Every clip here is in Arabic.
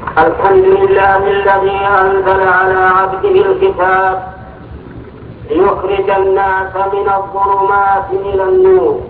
الحمد لله الذي أنزل على عبده الكتاب ليخرج الناس من الظلمات إلى النور،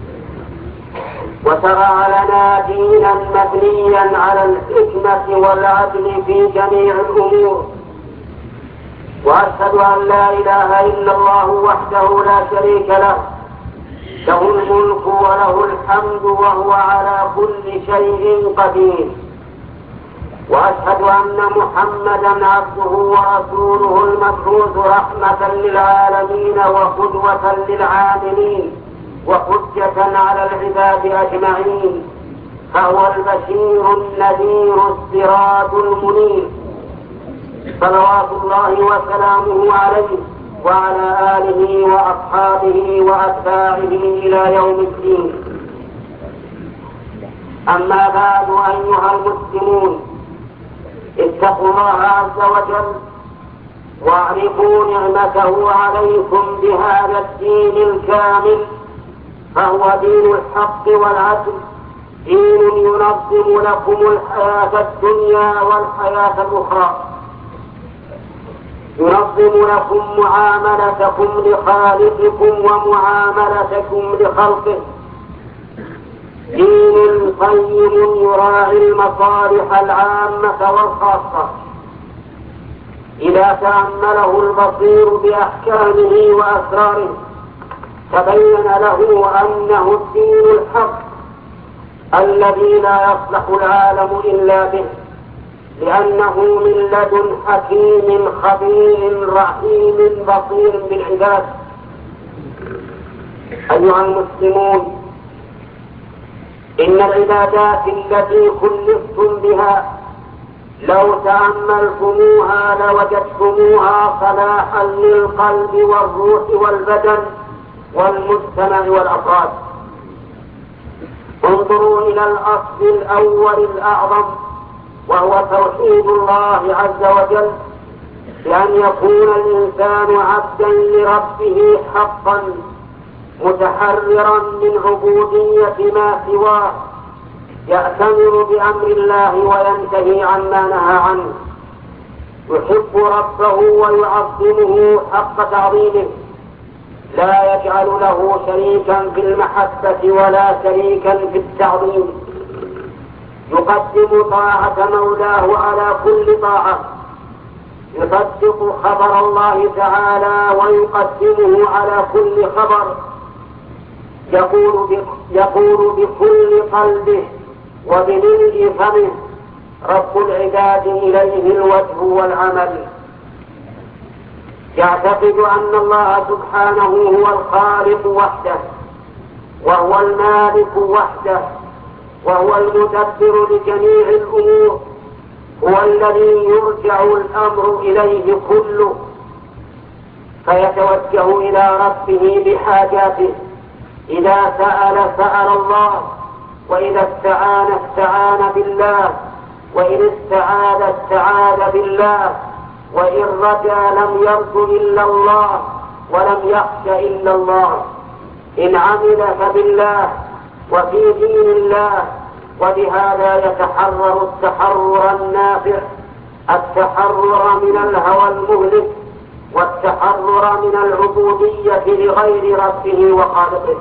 وشرع لنا دينا مبنيا على الحكمة والعدل في جميع الأمور. وأشهد أن لا إله إلا الله وحده لا شريك له، له الملك وله الحمد وهو على كل شيء قدير. وأشهد أن محمدا عبده ورسوله المبعوث رحمة للعالمين وقدوة للعاملين وحجة على العباد أجمعين، فهو البشير النذير السراج المنير، صلوات الله وسلامه عليه وعلى آله وأصحابه وأتباعه إلى يوم الدين. أما بعد، أيها المسلمون، اتقوا الله عز وجل واعرفوا نعمته عليكم بهذا الدين الكامل، فهو دين الحق والعدل، دين ينظم لكم الحياة الدنيا والحياة الأخرى، ينظم لكم معاملتكم لخالقكم ومعاملتكم لخلقه، دين قيم يراعي المصالح العامة والخاصة. إذا تأمله البصير بأحكامه وأسراره تبين له أنه الدين الحق الذي لا يصلح العالم إلا به، لأنه من لدن حكيم خبير رحيم بصير بالعباد. أيها المسلمون، إن العبادات التي كلفتم بها لو تأملتموها لوجدتموها صلاحا للقلب والروح والبدن والمجتمع والأفراد. انظروا إلى الأصل الأول الأعظم، وهو توحيد الله عز وجل، بأن يكون الإنسان عبدا لربه حقا، متحررا من عبودية ما سواه، يأتمر بأمر الله وينتهي عما نهى عنه، يحب ربه ويعظمه حق تعظيمه، لا يجعل له شريكا في المحبة ولا شريكا في التعظيم، يقدم طاعة مولاه على كل طاعة، يصدق خبر الله تعالى ويقدمه على كل خبر، يقول بكل قلبه وبملء فمه: رب العباد إليه الوجه والعمل. يعتقد أن الله سبحانه هو الخالق وحده، وهو المالك وحده، وهو المدبر لجميع الأمور، هو الذي يرجع الأمر إليه كله، فيتوجه إلى ربه بحاجاته. إذا سأل الله، وإذا استعان بالله، وإن استعاذ بالله، وإن رجا لم يرج إلا الله ولم يخش إلا الله، إن عمل فبالله وفي دين الله. وبهذا يتحرر التحرر النافع، التحرر من الهوى المهلك، والتحرر من العبودية لغير ربه وخالقه.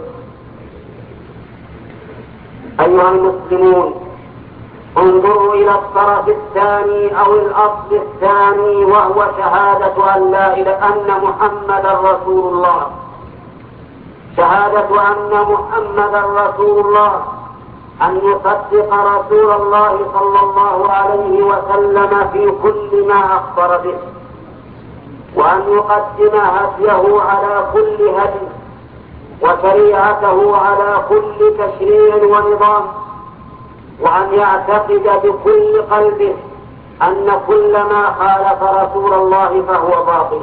أيها المسلمون، انظروا إلى الطرف الثاني أو الأصل الثاني، وهو شهادة أن محمدا رسول الله. شهادة أن محمدا رسول الله، أن يصدق رسول الله صلى الله عليه وسلم في كل ما أخبر به، وأن يقدم هديه على كل هدي، وشريعته على كل تشريع ونظام، وأن يعتقد بكل قلبه أن كل ما خالف رسول الله فهو باطل.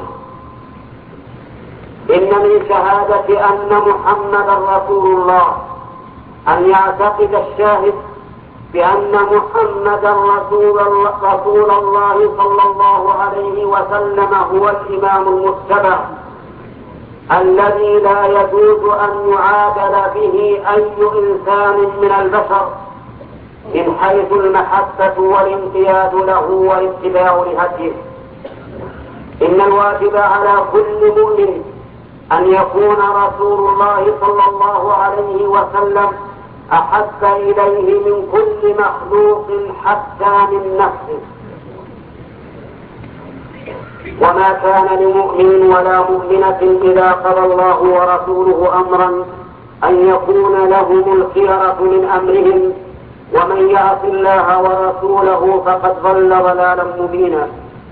إن من شهادة أن محمدا رسول الله أن يعتقد الشاهد بأن محمدا رسول الله صلى الله عليه وسلم هو الإمام المتبع، الذي لا يجوز أن يعادل به أي إنسان من البشر، من حيث المحبة والانقياد له والاتباع لهديه. إن الواجب على كل مؤمن أن يكون رسول الله صلى الله عليه وسلم أحب إليه من كل مخلوق حتى من نفسه. وما كان لمؤمن ولا مؤمنة إذا قضى الله ورسوله أمرا أن يكون لهم الخيرة من أمرهم، ومن يعص الله ورسوله فقد ضل ضلالا مبينا.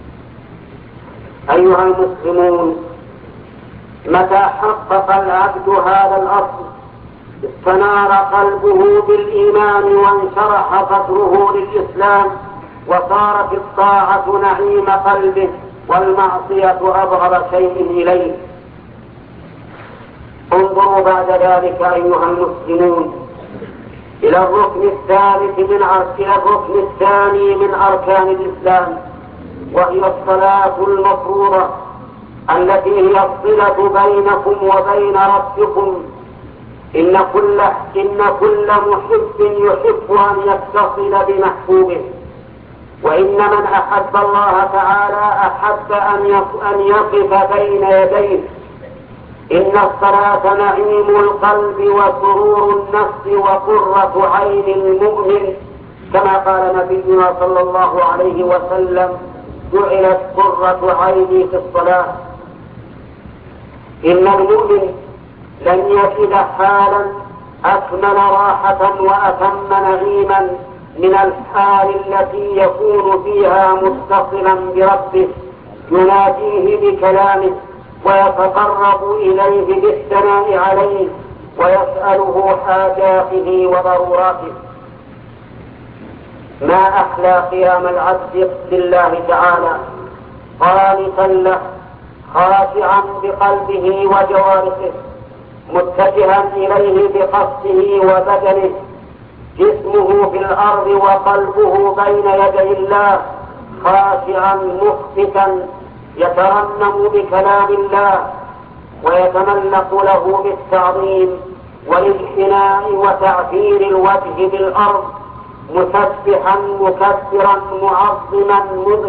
أيها المسلمون، متى حقق العبد هذا الأصل استنار قلبه بالإيمان وانشرح صدره للإسلام، وصارت الطاعة نعيم قلبه والمعصية أبغض شيء إليه. انظروا بعد ذلك أيها المسلمون إلى الركن الثاني من أركان الإسلام، وهي الصلاة المفروضة التي هي الصلة بينكم وبين ربكم. إن كل محب يحب أن يتصل بمحبوبه، وإن من أحب الله تعالى أحب أن يقف بين يديه. إن الصلاة نعيم القلب وسرور النفس وقرة عين المؤمن، كما قال نبينا صلى الله عليه وسلم: جعلت قرة عيني في الصلاة. إن المؤمن لن يجد حالا أكمل راحة وأتم نعيما من الحال التي يكون فيها متصلا بربه، يناديه بكلامه ويتقرب إليه بالثناء عليه ويسأله حاجاته وضروراته. ما أحلى قيام العبد لله تعالى قانتا له، خاشعا بقلبه وجوارحه، متجها إليه بقصده وبدنه، جسمه في الأرض وقلبه بين يدي الله، خاشعا مخبتا يترنم بكلام الله ويتملق له بالتعظيم والانحناء وتعفير الوجه بالأرض، مسبحا مكبرا معظما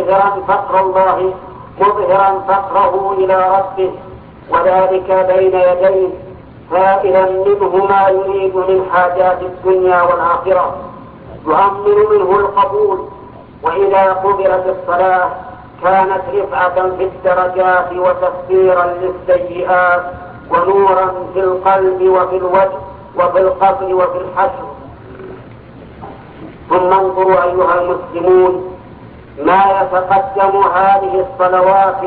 مظهرا فقره إلى ربه، وذلك بين يديه، سائلا منه ما يريد من حاجات الدنيا والآخرة، يؤمن منه القبول. وإذا قبلت الصلاة كانت رفعة في الدرجات وتكفيرا للسيئات ونورا في القلب وفي الوجه وفي القبر وفي الحشر. ثم انظروا أيها المسلمون ما يتقدم هذه الصلوات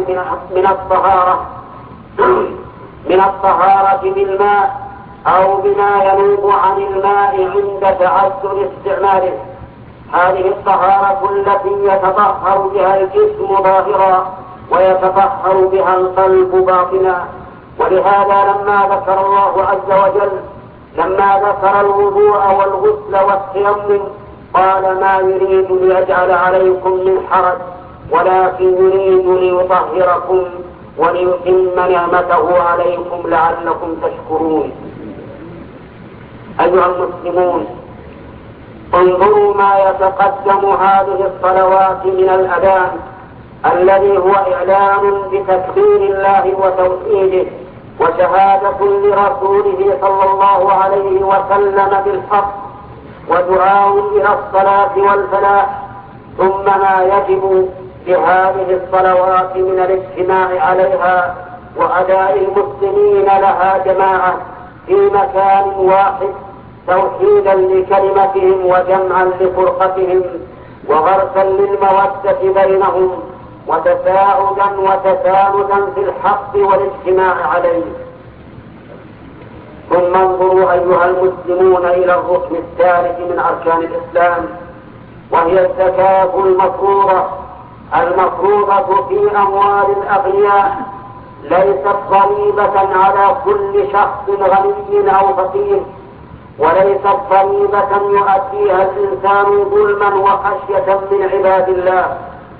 من الطهارة بالماء أو بما ينوب عن الماء عند تعذر استعماله. هذه الطهارة التي يتطهر بها الجسم ظاهرا ويتطهر بها القلب باطنا. ولهذا لما ذكر الله عز وجل الوضوء والغسل والتيمم قال: ما يريد ليجعل عليكم من حرج ولكن يريد ليطهركم وليتم نعمته عليكم لعلكم تشكرون. أيها المسلمون، انظروا ما يتقدم هذه الصلوات من الأذان الذي هو إعلان بتكبير الله وتوحيده وشهادة لرسوله صلى الله عليه وسلم بالحق ودعاء إلى الصلاة والفلاح. ثم ما يجب لهذه الصلوات من الاجتماع عليها وأداء المسلمين لها جماعة في مكان واحد، توحيدا لكلمتهم وجمعا لفرقتهم وغرسا للمودة بينهم وتساعدا وتساندا في الحق والاجتماع عليه. ثم انظروا أيها المسلمون إلى الركن الثالث من أركان الإسلام، وهي الزكاة المفروضة في أموال الأغنياء، ليست ضريبة على كل شخص غني أو فقير، وليست ضريبة يؤديها الإنسان ظلما وخشية من عباد الله،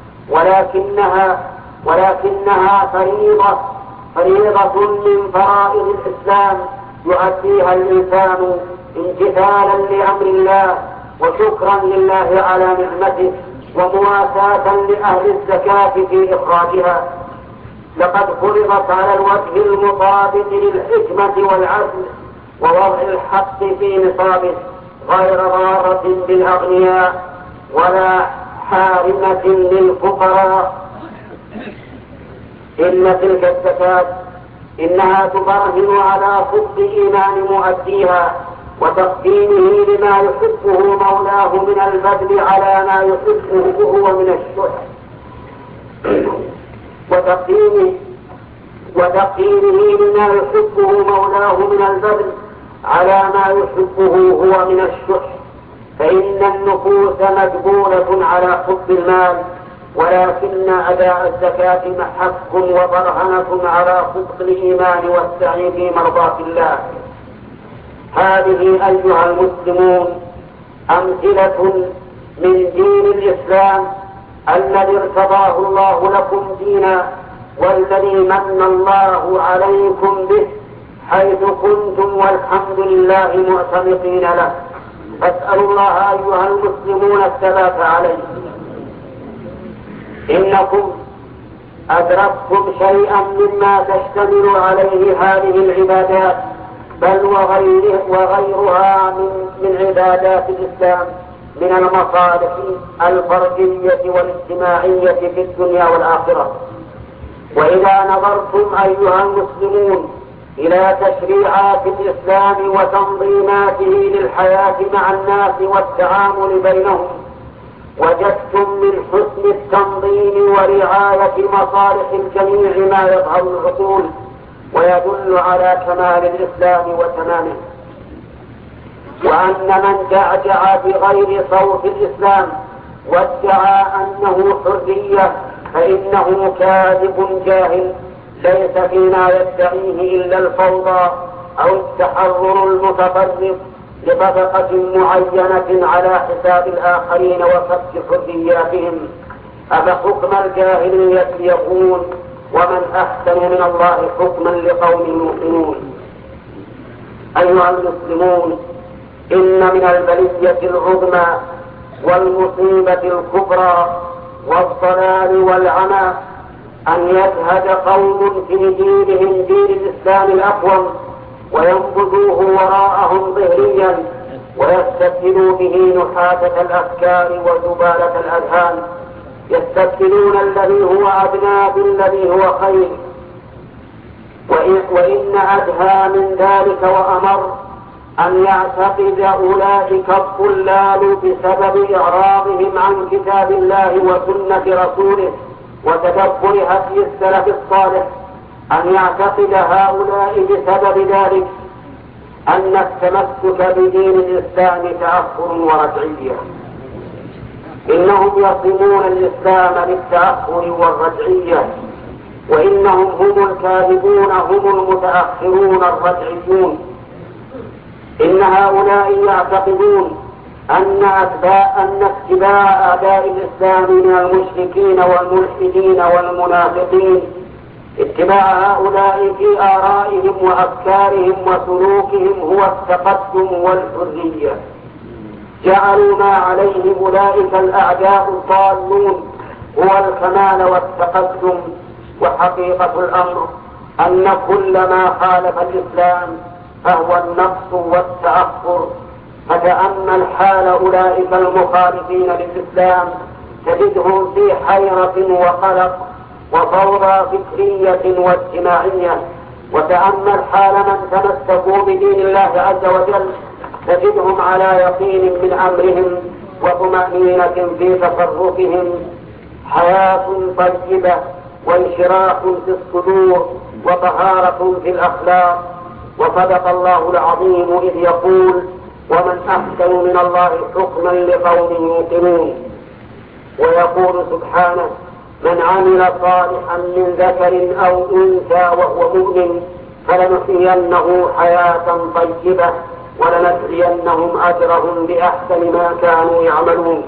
ولكنها فريضة من فرائض الإسلام يؤديها الإنسان امتثالا لأمر الله وشكرا لله على نعمته ومواساة لأهل الزكاة في إخراجها. لقد فرضت على الوجه المطابق للحكمة والعدل ووضع الحق في نصابه غير ضارة بالأغنياء ولا حارمة للفقراء. إن تلك الزكاة إنها تبرهن على صدق إيمان مؤديها وتقديمه لما يحبه مولاه من البذل على ما يحبه هو من الشح، وتقديمه لما يحبه مولاه من البذل على ما يحبه هو من الشح. فإن النفوس مجبولة على حب المال، ولكن أداء الزكاة محك وبرهنة على صدق الإيمان والسعي في مرضاة الله. هذه أيها المسلمون أمثلة من دين الإسلام الذي ارتضاه الله لكم دينا، والذي من الله عليكم به حيث كنتم والحمد لله معتنقين له. فاسألوا الله أيها المسلمون الثبات عليه. إنكم أدركتم شيئا مما تشتمل عليه هذه العبادات بل وغيرها من عبادات الإسلام من المصالح الفردية والاجتماعية في الدنيا والآخرة. وإذا نظرتم أيها المسلمون إلى تشريعات الإسلام وتنظيماته للحياة مع الناس والتعامل بينهم، وجدتم من حسن التنظيم ورعاية مصالح الجميع ما يظهر العقول ويدل على كمال الإسلام وتمامه. وأن من جعجع بغير صوت الإسلام وادعى أنه حرية فإنه كاذب جاهل، ليس فيما يدعيه إلا الفوضى أو التحرر المتطرف لطبقة معينة على حساب الآخرين وفك حرياتهم. أفحكم الجاهلية يكون، ومن أحسن من الله حكما لقوم يوقنون. أيها المسلمون، إن من البلية العظمى والمصيبة الكبرى والضلال والعمى أن يزهد قوم في دينهم دين الإسلام الأقوم وينبذوه وراءهم ظهريا ويستبدلوا به نحاتة الأفكار وزبالة الأذهان. يستبدلون الذي هو أدنى بالذي هو خير. وإن أدهى من ذلك وأمر أن يعتقد أولئك الضلال بسبب إعراضهم عن كتاب الله وسنة رسوله وتدبر هدي السلف الصالح، أن يعتقد هؤلاء بسبب ذلك أن التمسك بدين الإسلام تأخر ورجعية. إنهم يصمون الإسلام بالتأخر والرجعية، وإنهم هم الكاذبون هم المتأخرون الرجعيون. إن هؤلاء يعتقدون أن اتباع أعداء الإسلام من المشركين والملحدين والمنافقين، اتباع هؤلاء في آرائهم وأفكارهم وسلوكهم هو التقدم والحرية. جعلوا ما عليه أولئك الأعداء الضالون هو الكمال والتقدم. وحقيقة الأمر أن كل ما خالف الإسلام فهو النقص والتأخر. فتأمل حال أولئك المخالفين للإسلام تجدهم في حيرة وقلق وفوضى فكرية واجتماعية. وتأمل حال من تمسكوا بدين الله عز وجل تجدهم على يقين من أمرهم وطمأنينة في تصرفهم، حياة طيبة وانشراح في الصدور وطهارة في الأخلاق. وصدق الله العظيم إذ يقول: ومن أحسن من الله حكما لقوم يوقنون. ويقول سبحانه: من عمل صالحا من ذكر أو أنثى وهو مؤمن فلنحيينه حياة طيبة ولنجزينهم أجرهم بأحسن ما كانوا يعملون.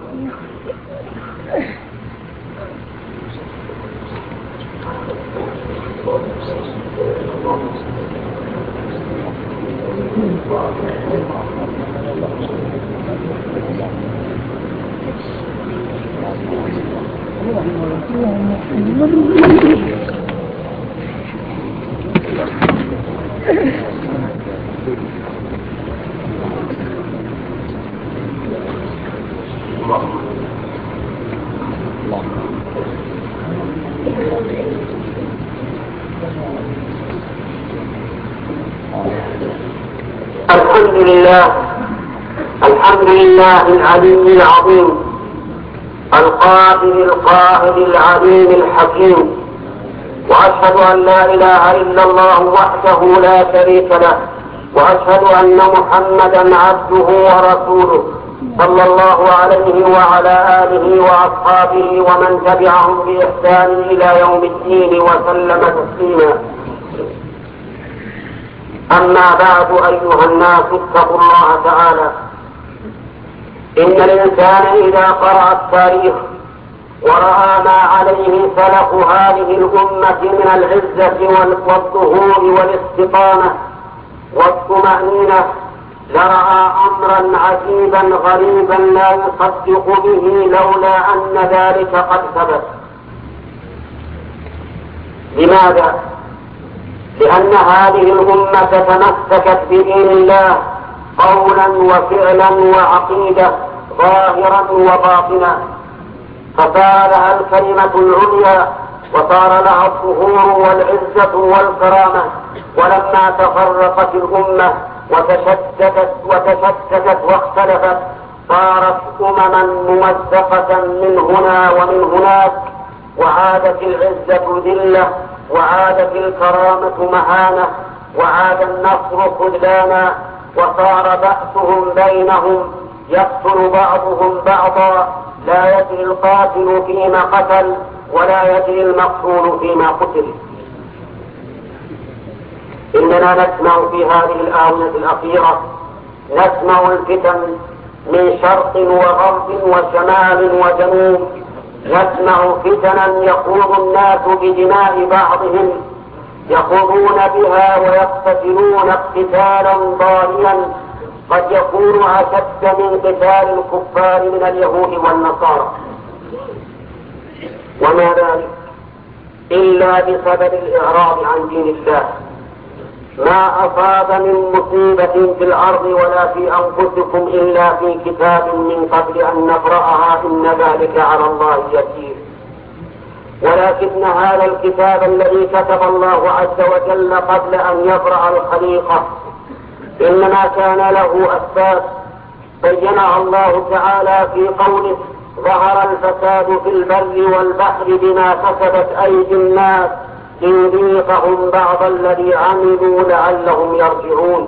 الحمد لله العلي العظيم القادر القاهر العليم الحكيم، وأشهد أن لا إله إلا الله وحده لا شريك له، وأشهد أن محمدا عبده ورسوله صلى الله عليه وعلى آله وأصحابه ومن تبعهم بإحسان إلى يوم الدين وسلم تسليما. أما بعد، أيها الناس اتقوا الله تعالى. إن الإنسان إذا قرأ التاريخ ورأى ما عليه سلف هذه الأمة من العزة والظهور والاستقامة والطمأنينة لرأى أمرا عجيبا غريبا لا يصدق به لولا أن ذلك قد ثبت. لماذا؟ لأن هذه الأمة تمسكت بدين الله قولا وفعلا وعقيدة ظاهرا وباطنا، فصار لها الكلمة العليا وصار لها الظهور والعزة والكرامة. ولما تفرقت الأمة وتشتتت واختلفت صارت أمما ممزقة من هنا ومن هناك، وعادت العزة ذلة، وعادت الكرامة مهانة، وعاد النصر خذلانا، وصار بأسهم بينهم يقتل بعضهم بعضا، لا يدري القاتل فيما قتل ولا يدري المقتول فيما قتل. إننا نسمع في هذه الآونة الأخيرة نسمع الفتن من شرق وغرب وشمال وجنوب، نسمع فتنا يخوض الناس بدماء بعضهم، يخوضون بها ويقتتلون اقتتالا ضاريا قد يكون أشد من قتال الكفار من اليهود والنصارى. وما ذلك إلا بسبب الإعراض عن دين الله. ما أصاب من مصيبة في الأرض ولا في أنفسكم إلا في كتاب من قبل أن نقرأها، إن ذلك على الله يسير. ولكن هذا الكتاب الذي كتب الله عز وجل قبل أن يبرأ الخليقة إنما كان له أسباب بينها الله تعالى في قوله: ظهر الفساد في البر والبحر بما كسبت أيدي الناس ليذيقهم بعض الذي عملوا لعلهم يرجعون.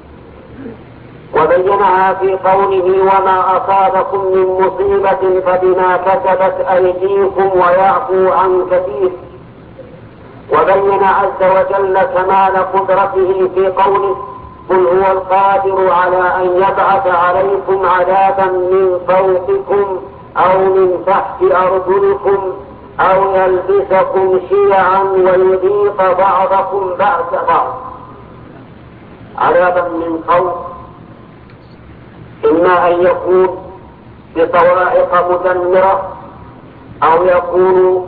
وبينها في قوله: وما أصابكم من مصيبة فبما كسبت أيديكم ويعفو عن كثير. وبين عز وجل كمال قدرته في قوله: قل هو القادر على أن يبعث عليكم عذابا من فوقكم أو من تحت أرجلكم أو يلبسكم شيعا ويذيق بعضكم بأس بعض. عذابا من فوق إما أن يكون بصواعق مدمرة أو يكون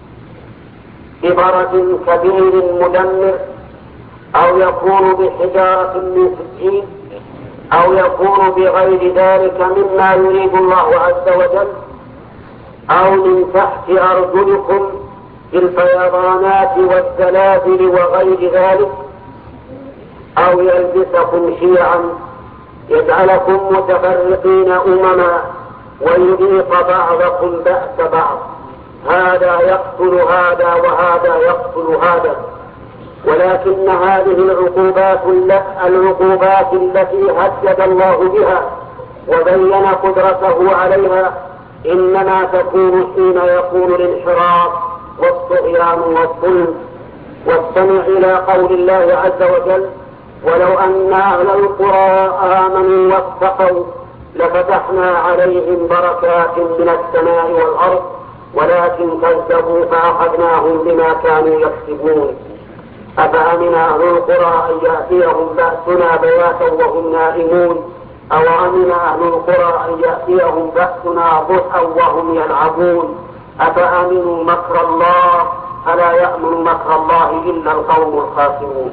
ببرد كبير مدمر أو يكون بحجارة من سجين أو يكون بغير ذلك مما يريد الله عز وجل، أو من تحت أرجلكم بالفيضانات والزلازل وغير ذلك، أو يلبسكم شيعا يجعلكم متفرقين أمما ويذيق بعضكم بأس بعض، هذا يقتل هذا وهذا يقتل هذا. ولكن هذه العقوبات التي هدد الله بها وبين قدرته عليها إنما تكون حين يكون الانحراف والطغيان والظلم. واستمع إلى قول الله عز وجل: ولو أن أهل القرى آمنوا واتقوا لفتحنا عليهم بركات من السماء والأرض ولكن كذبوا فأخذناهم بما كانوا يكسبون. أفأمن أهل القرى أن يأتيهم بأسنا بياتا وهم نائمون أو أمن أهل القرى أن يأتيهم بأسنا ضحى وهم يلعبون أفأمنوا مكر الله فلا يأمن مكر الله إلا القوم الخاسرون.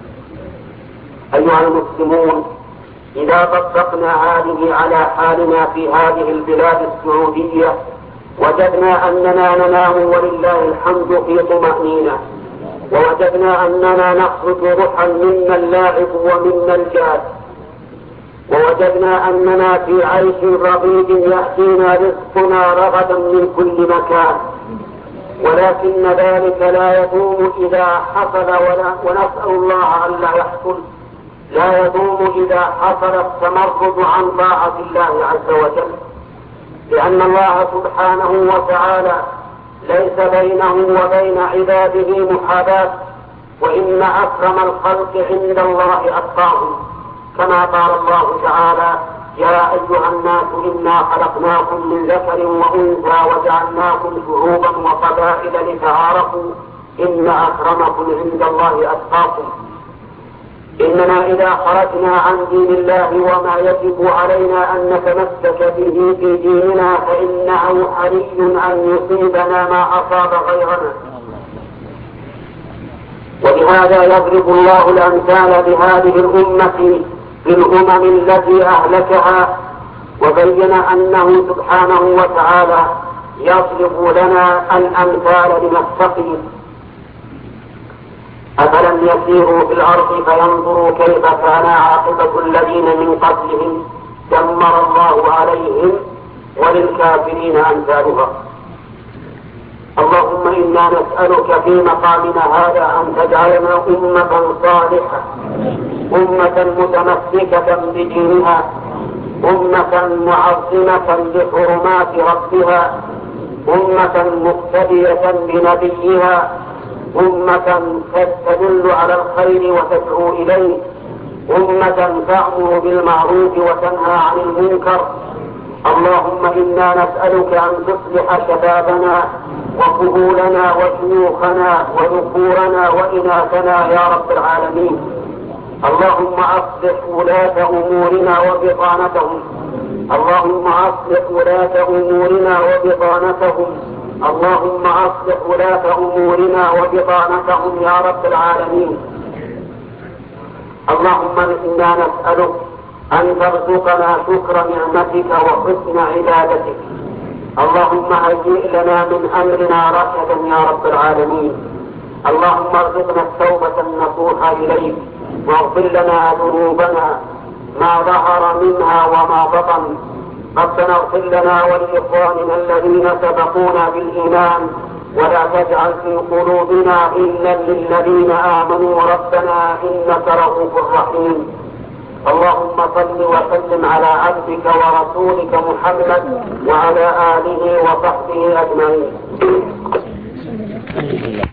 أيها المسلمون، إذا طبقنا هذه على حالنا في هذه البلاد السعودية وجدنا أننا ننام ولله الحمد في طمأنينة، ووجدنا أننا نخرج روحا منا اللاعب ومنا الجاد، ووجدنا أننا في عيش رغيد يأتينا رزقنا رغدا من كل مكان، ولكن ذلك لا يدوم إذا حصل، ونسأل الله ألا يحصل، لا يدوم إذا حصل التمرد عن طاعة الله عز وجل، لأن الله سبحانه وتعالى ليس بينه وبين عباده محاباة، وإن أكرم الخلق عند الله أتقاهم، كما قال الله تعالى: يا أيها الناس إنا خلقناكم من ذكر وأنثى وجعلناكم شعوبا وقبائل لتعارفوا إن أكرمكم عند الله أتقاكم. إننا إذا خرجنا عن دين الله وما يجب علينا أن نتمسك به في ديننا فإنه حري أن يصيبنا ما أصاب غيرنا. ولهذا يضرب الله الأمثال بهذه الأمة في الأمم التي أهلكها، وبين أنه سبحانه وتعالى يضرب لنا الأمثال لنستقيم. أفلم يسيروا في الأرض فينظروا كيف كان عاقبة الذين من قبلهم دمر الله عليهم وللكافرين أمثالها. اللهم إنا نسألك في مقامنا هذا أن تجعلنا أمة صالحة، أمة متمسكة بدينها، أمة معظمة لحرمات ربها، أمة مقتدية بنبيها، أمة تدل على الخير وتدعو إليه، أمة تأمر بالمعروف وتنهى عن المنكر. اللهم إنا نسألك أن تصلح شبابنا وكهولنا وشيوخنا وذكورنا وإناثنا يا رب العالمين. اللهم أصلح ولاة أمورنا وبطانتهم، اللهم أصلح ولاة أمورنا وبطانتهم، اللهم أصلح ولاة أمورنا وبطانتهم يا رب العالمين. اللهم إنا نسألك أن ترزقنا شكر نعمتك وحسن عبادتك. اللهم هيئ لنا من أمرنا رشدا يا رب العالمين. اللهم ارزقنا التوبة النصوح إليك، واغفر لنا ذنوبنا ما ظهر منها وما بطن. ربنا اغفر لنا ولإخواننا الذين سبقونا بالإيمان، ولا تجعل في قلوبنا غلا للذين آمنوا ربنا إنك رؤوف رحيم. اللهم صل وسلم على عبدك ورسولك محمد وعلى آله وصحبه أجمعين.